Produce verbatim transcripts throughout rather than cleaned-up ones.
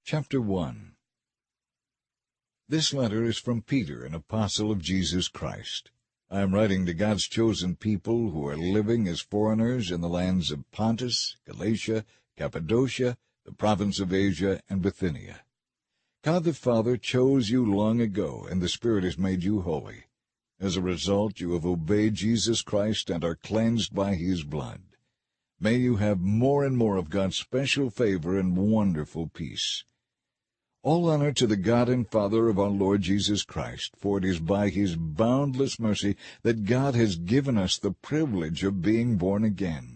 Chapter one. This letter is from Peter, an apostle of Jesus Christ. I am writing to God's chosen people who are living as foreigners in the lands of Pontus, Galatia, Cappadocia, the province of Asia, and Bithynia. God the Father chose you long ago, and the Spirit has made you holy. As a result, you have obeyed Jesus Christ and are cleansed by his blood. May you have more and more of God's special favor and wonderful peace. All honor to the God and Father of our Lord Jesus Christ, for it is by his boundless mercy that God has given us the privilege of being born again.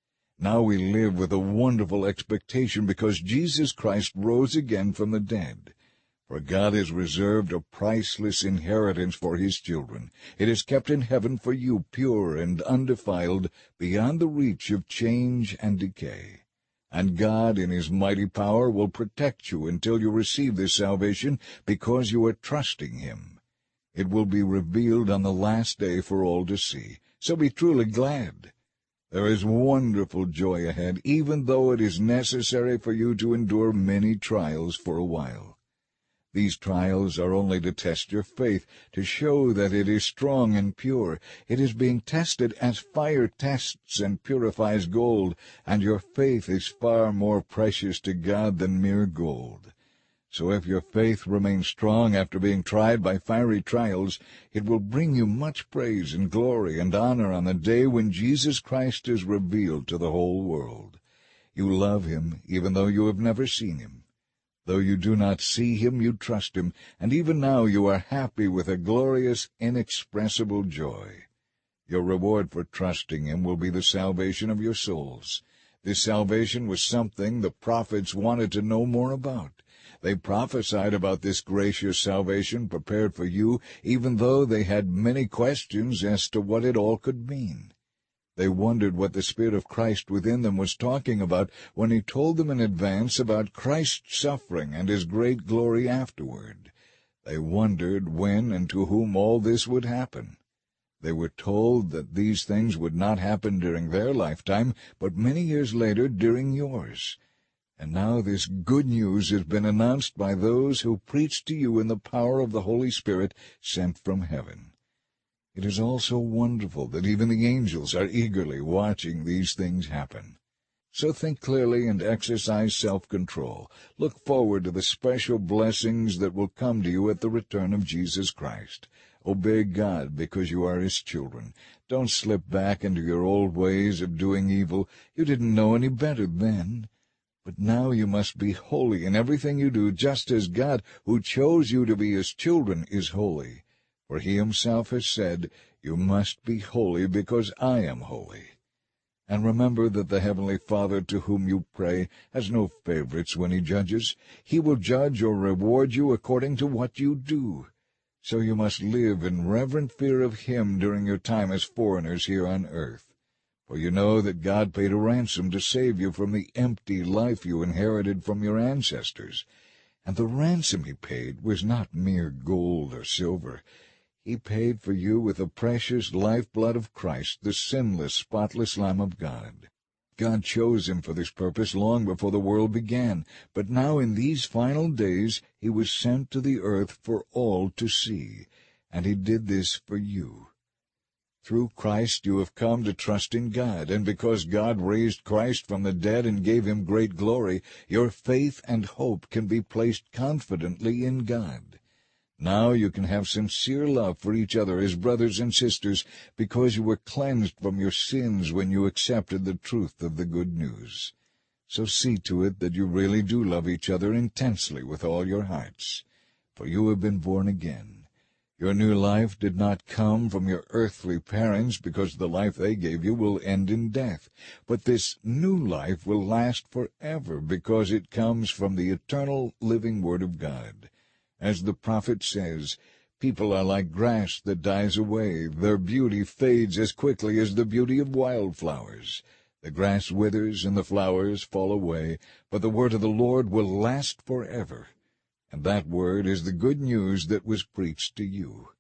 Now we live with a wonderful expectation because Jesus Christ rose again from the dead. For God has reserved a priceless inheritance for his children. It is kept in heaven for you, pure and undefiled, beyond the reach of change and decay. And God, in his mighty power, will protect you until you receive this salvation, because you are trusting him. It will be revealed on the last day for all to see. So be truly glad. There is wonderful joy ahead, even though it is necessary for you to endure many trials for a while. These trials are only to test your faith, to show that it is strong and pure. It is being tested as fire tests and purifies gold, and your faith is far more precious to God than mere gold. So if your faith remains strong after being tried by fiery trials, it will bring you much praise and glory and honor on the day when Jesus Christ is revealed to the whole world. You love him, even though you have never seen him. Though you do not see him, you trust him, and even now you are happy with a glorious, inexpressible joy. Your reward for trusting him will be the salvation of your souls. This salvation was something the prophets wanted to know more about. They prophesied about this gracious salvation prepared for you, even though they had many questions as to what it all could mean. They wondered what the Spirit of Christ within them was talking about when he told them in advance about Christ's suffering and his great glory afterward. They wondered when and to whom all this would happen. They were told that these things would not happen during their lifetime, but many years later during yours. And now this good news has been announced by those who preach to you in the power of the Holy Spirit sent from heaven. It is also wonderful that even the angels are eagerly watching these things happen. So think clearly and exercise self-control. Look forward to the special blessings that will come to you at the return of Jesus Christ. Obey God because you are his children. Don't slip back into your old ways of doing evil. You didn't know any better then. But now you must be holy in everything you do, just as God, who chose you to be his children, is holy. For he himself has said, "You must be holy because I am holy." And remember that the Heavenly Father to whom you pray has no favorites when he judges. He will judge or reward you according to what you do. So you must live in reverent fear of him during your time as foreigners here on earth. For you know that God paid a ransom to save you from the empty life you inherited from your ancestors. And the ransom he paid was not mere gold or silver. He paid for you with the precious lifeblood of Christ, the sinless, spotless Lamb of God. God chose him for this purpose long before the world began, but now in these final days he was sent to the earth for all to see, and he did this for you. Through Christ you have come to trust in God, and because God raised Christ from the dead and gave him great glory, your faith and hope can be placed confidently in God. Now you can have sincere love for each other as brothers and sisters, because you were cleansed from your sins when you accepted the truth of the good news. So see to it that you really do love each other intensely with all your hearts, for you have been born again. Your new life did not come from your earthly parents, because the life they gave you will end in death. But this new life will last forever, because it comes from the eternal living Word of God. As the prophet says, "People are like grass that dies away. Their beauty fades as quickly as the beauty of wildflowers. The grass withers and the flowers fall away, but the word of the Lord will last forever." And that word is the good news that was preached to you.